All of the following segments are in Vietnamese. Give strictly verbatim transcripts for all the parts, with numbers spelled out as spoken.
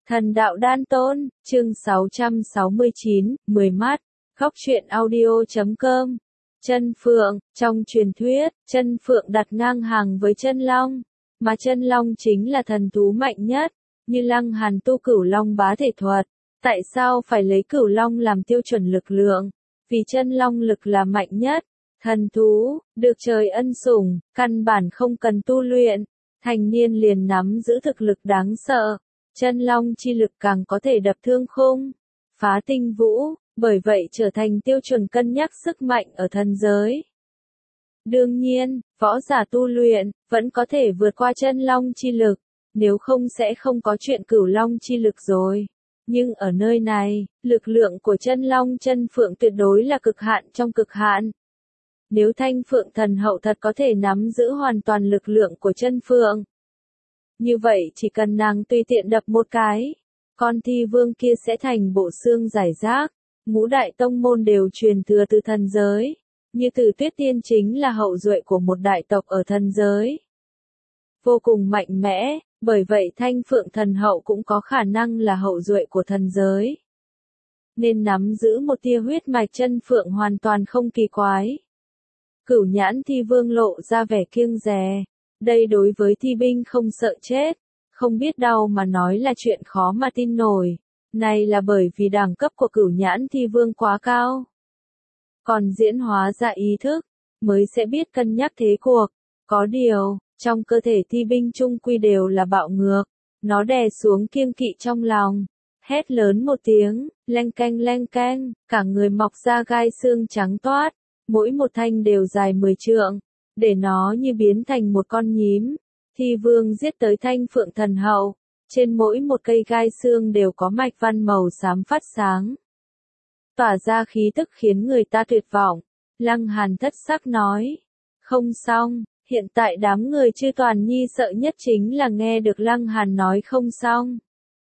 Thần đạo đan tôn, chương sáu trăm sáu mươi chín, mười mắt, góc truyện audio chấm com. Chân Phượng, trong truyền thuyết, Chân Phượng đặt ngang hàng với Chân Long, mà Chân Long chính là thần thú mạnh nhất, như Lăng Hàn tu Cửu Long bá thể thuật. Tại sao phải lấy Cửu Long làm tiêu chuẩn lực lượng? Vì Chân Long lực là mạnh nhất. Thần thú, được trời ân sủng, căn bản không cần tu luyện, thành niên liền nắm giữ thực lực đáng sợ. Chân Long chi lực càng có thể đập thương khung, phá tinh vũ, bởi vậy trở thành tiêu chuẩn cân nhắc sức mạnh ở thần giới. Đương nhiên, võ giả tu luyện, vẫn có thể vượt qua Chân Long chi lực, nếu không sẽ không có chuyện Cửu Long chi lực rồi. Nhưng ở nơi này, lực lượng của Chân Long Chân Phượng tuyệt đối là cực hạn trong cực hạn. Nếu Thanh Phượng thần hậu thật có thể nắm giữ hoàn toàn lực lượng của Chân Phượng, như vậy chỉ cần nàng tùy tiện đập một cái, con thi vương kia sẽ thành bộ xương giải rác. Ngũ đại tông môn đều truyền thừa từ thần giới, như Tử Tuyết Tiên chính là hậu duệ của một đại tộc ở thần giới. Vô cùng mạnh mẽ, bởi vậy Thanh Phượng thần hậu cũng có khả năng là hậu duệ của thần giới. Nên nắm giữ một tia huyết mạch Chân Phượng hoàn toàn không kỳ quái. Cửu nhãn thi vương lộ ra vẻ kiêng dè. Đây đối với thi binh không sợ chết, không biết đau mà nói là chuyện khó mà tin nổi. Này là bởi vì đẳng cấp của cửu nhãn thi vương quá cao. Còn diễn hóa ra ý thức, mới sẽ biết cân nhắc thế cuộc. Có điều, trong cơ thể thi binh chung quy đều là bạo ngược. Nó đè xuống kiêng kỵ trong lòng. Hét lớn một tiếng, leng keng leng keng, cả người mọc ra gai xương trắng toát. Mỗi một thanh đều dài mười trượng. Để nó như biến thành một con nhím. Thi vương giết tới Thanh Phượng thần hậu. Trên mỗi một cây gai xương đều có mạch văn màu xám phát sáng. Tỏa ra khí tức khiến người ta tuyệt vọng. Lăng Hàn thất sắc nói. Không xong, hiện tại đám người Chư Toàn Nhi sợ nhất chính là nghe được Lăng Hàn nói không xong.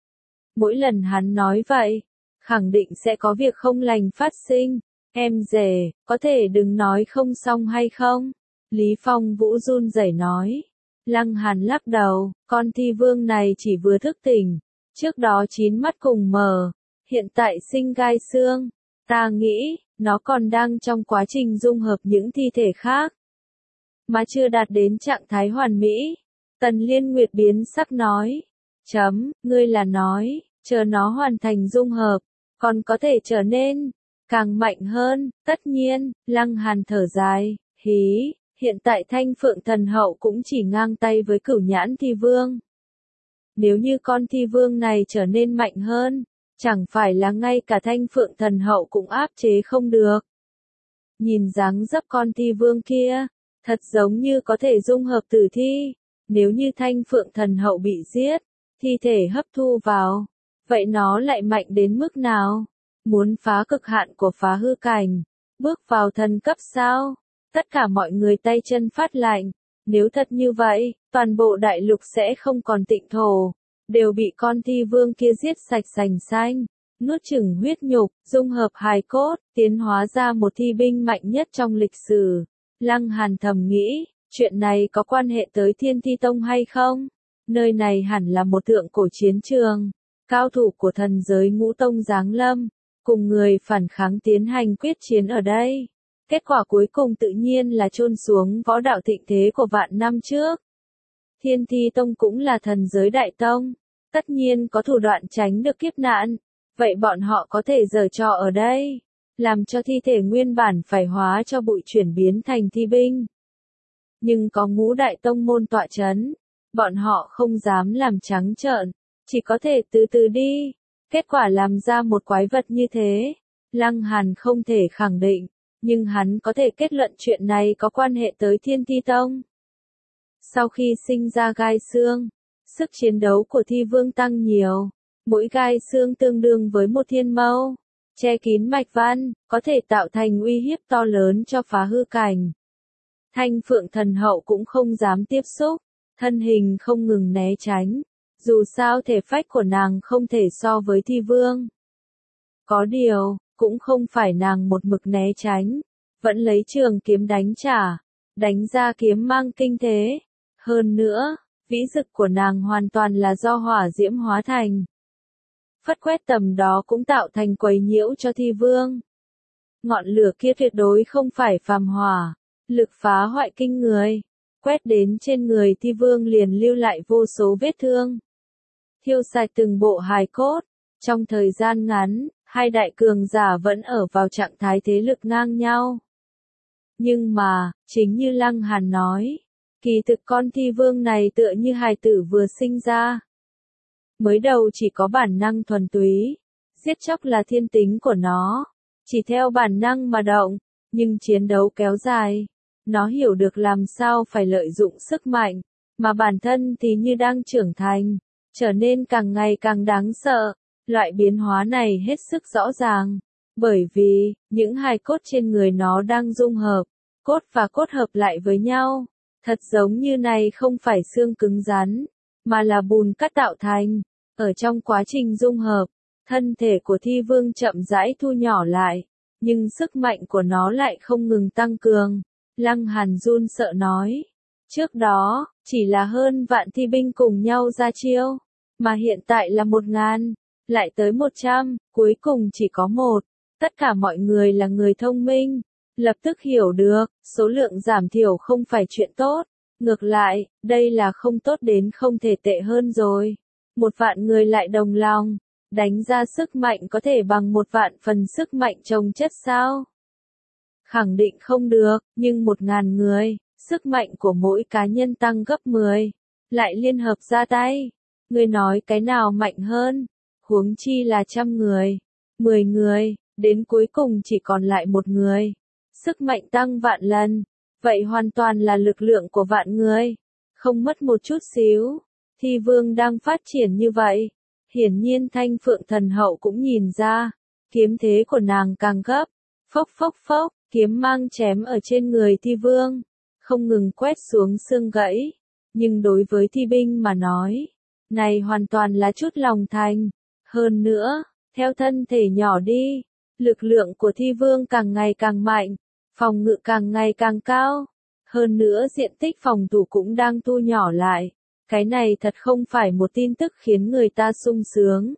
Mỗi lần hắn nói vậy, khẳng định sẽ có việc không lành phát sinh. Em rể, có thể đừng nói không xong hay không? Lý Phong Vũ run rẩy nói. Lăng Hàn lắc đầu, con thi vương này chỉ vừa thức tỉnh. Trước đó chín mắt cùng mờ, hiện tại sinh gai xương. Ta nghĩ, nó còn đang trong quá trình dung hợp những thi thể khác. Mà chưa đạt đến trạng thái hoàn mỹ. Tần Liên Nguyệt biến sắc nói. Chấm, ngươi là nói, chờ nó hoàn thành dung hợp, còn có thể trở nên càng mạnh hơn. Tất nhiên, Lăng Hàn thở dài, hí. Hiện tại Thanh Phượng thần hậu cũng chỉ ngang tay với cửu nhãn thi vương. Nếu như con thi vương này trở nên mạnh hơn, chẳng phải là ngay cả Thanh Phượng thần hậu cũng áp chế không được. Nhìn dáng dấp con thi vương kia, thật giống như có thể dung hợp tử thi. Nếu như Thanh Phượng thần hậu bị giết, thi thể hấp thu vào, vậy nó lại mạnh đến mức nào? Muốn phá cực hạn của phá hư cảnh, bước vào thần cấp sao? Tất cả mọi người tay chân phát lạnh. Nếu thật như vậy, toàn bộ đại lục sẽ không còn tịnh thổ. Đều bị con thi vương kia giết sạch sành xanh. Nuốt chửng huyết nhục, dung hợp hài cốt, tiến hóa ra một thi binh mạnh nhất trong lịch sử. Lăng Hàn thầm nghĩ, chuyện này có quan hệ tới Thiên Thi Tông hay không? Nơi này hẳn là một thượng cổ chiến trường. Cao thủ của thần giới ngũ tông giáng lâm, cùng người phản kháng tiến hành quyết chiến ở đây. Kết quả cuối cùng tự nhiên là chôn xuống võ đạo thịnh thế của vạn năm trước. Thiên Thi Tông cũng là thần giới đại tông, tất nhiên có thủ đoạn tránh được kiếp nạn, vậy bọn họ có thể giở trò ở đây, làm cho thi thể nguyên bản phải hóa cho bụi chuyển biến thành thi binh. Nhưng có ngũ đại tông môn tọa chấn, bọn họ không dám làm trắng trợn, chỉ có thể từ từ đi. Kết quả làm ra một quái vật như thế, Lăng Hàn không thể khẳng định. Nhưng hắn có thể kết luận chuyện này có quan hệ tới Thiên Thi Tông. Sau khi sinh ra gai xương, sức chiến đấu của thi vương tăng nhiều. Mỗi gai xương tương đương với một thiên mâu, che kín mạch văn, có thể tạo thành uy hiếp to lớn cho phá hư cảnh. Thanh Phượng thần hậu cũng không dám tiếp xúc, thân hình không ngừng né tránh. Dù sao thể phách của nàng không thể so với thi vương. Có điều, cũng không phải nàng một mực né tránh, vẫn lấy trường kiếm đánh trả, đánh ra kiếm mang kinh thế. Hơn nữa, vĩ dực của nàng hoàn toàn là do hỏa diễm hóa thành. phất quét tầm đó cũng tạo thành quấy nhiễu cho thi vương. Ngọn lửa kia tuyệt đối không phải phàm hỏa, lực phá hoại kinh người, quét đến trên người thi vương liền lưu lại vô số vết thương, thiêu sạch từng bộ hài cốt. Trong thời gian ngắn, hai đại cường giả vẫn ở vào trạng thái thế lực ngang nhau. Nhưng mà, chính như Lăng Hàn nói, kỳ thực con thi vương này tựa như hài tử vừa sinh ra. Mới đầu chỉ có bản năng thuần túy, giết chóc là thiên tính của nó, chỉ theo bản năng mà động, nhưng chiến đấu kéo dài, nó hiểu được làm sao phải lợi dụng sức mạnh, mà bản thân thì như đang trưởng thành, trở nên càng ngày càng đáng sợ. Loại biến hóa này hết sức rõ ràng, bởi vì, những hài cốt trên người nó đang dung hợp, cốt và cốt hợp lại với nhau, thật giống như này không phải xương cứng rắn, mà là bùn cát tạo thành. Ở trong quá trình dung hợp, thân thể của thi vương chậm rãi thu nhỏ lại, nhưng sức mạnh của nó lại không ngừng tăng cường. Lăng Hàn run sợ nói, trước đó, chỉ là hơn vạn thi binh cùng nhau ra chiêu, mà hiện tại là một ngàn. Lại tới một trăm, cuối cùng chỉ có một. Tất cả mọi người là người thông minh, lập tức hiểu được, số lượng giảm thiểu không phải chuyện tốt. Ngược lại, đây là không tốt đến không thể tệ hơn rồi. Một vạn người lại đồng lòng, đánh ra sức mạnh có thể bằng một vạn phần sức mạnh chồng chất sao? Khẳng định không được, nhưng một ngàn người, sức mạnh của mỗi cá nhân tăng gấp mười, lại liên hợp ra tay. Người nói cái nào mạnh hơn? Huống chi là trăm người, mười người, đến cuối cùng chỉ còn lại một người. Sức mạnh tăng vạn lần, vậy hoàn toàn là lực lượng của vạn người, không mất một chút xíu. Thi vương đang phát triển như vậy, hiển nhiên Thanh Phượng Thần Hậu cũng nhìn ra, kiếm thế của nàng càng gấp, phốc phốc phốc, kiếm mang chém ở trên người thi vương, không ngừng quét xuống xương gãy, nhưng đối với thi binh mà nói, này hoàn toàn là chút lòng thành. Hơn nữa, theo thân thể nhỏ đi, lực lượng của thi vương càng ngày càng mạnh, phòng ngự càng ngày càng cao. Hơn nữa diện tích phòng thủ cũng đang thu nhỏ lại. Cái này thật không phải một tin tức khiến người ta sung sướng.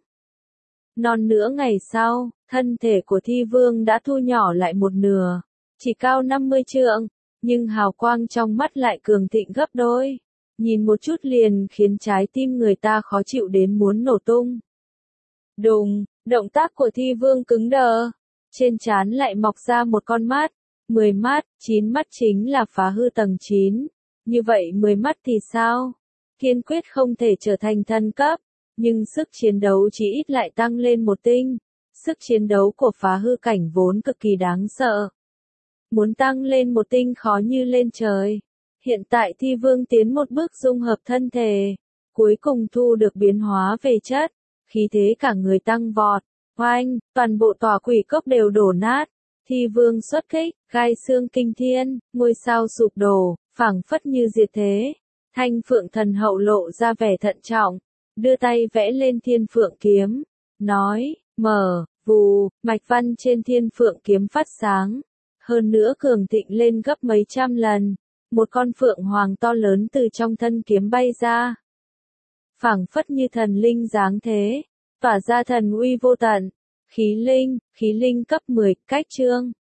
Non nữa ngày sau, thân thể của thi vương đã thu nhỏ lại một nửa, chỉ cao năm mươi trượng, nhưng hào quang trong mắt lại cường thịnh gấp đôi. Nhìn một chút liền khiến trái tim người ta khó chịu đến muốn nổ tung. Đùng, động tác của thi vương cứng đờ, trên trán lại mọc ra một con mắt, mười mắt, chín mắt chính là phá hư tầng chín, như vậy mười mắt thì sao? Kiên quyết không thể trở thành thần cấp, nhưng sức chiến đấu chỉ ít lại tăng lên một tinh, sức chiến đấu của phá hư cảnh vốn cực kỳ đáng sợ. Muốn tăng lên một tinh khó như lên trời, hiện tại thi vương tiến một bước dung hợp thân thể, cuối cùng thu được biến hóa về chất. Khí thế cả người tăng vọt, oanh, toàn bộ tòa quỷ cốc đều đổ nát. Thi vương xuất kích, gai xương kinh thiên, ngôi sao sụp đổ, phảng phất như diệt thế. Thanh Phượng Thần Hậu lộ ra vẻ thận trọng, đưa tay vẽ lên Thiên Phượng kiếm, nói, mở, vù, mạch văn trên Thiên Phượng kiếm phát sáng. Hơn nữa cường thịnh lên gấp mấy trăm lần, một con phượng hoàng to lớn từ trong thân kiếm bay ra. Phảng phất như thần linh dáng thế, tỏa ra thần uy vô tận. Khí linh, khí linh cấp mười, cách chương.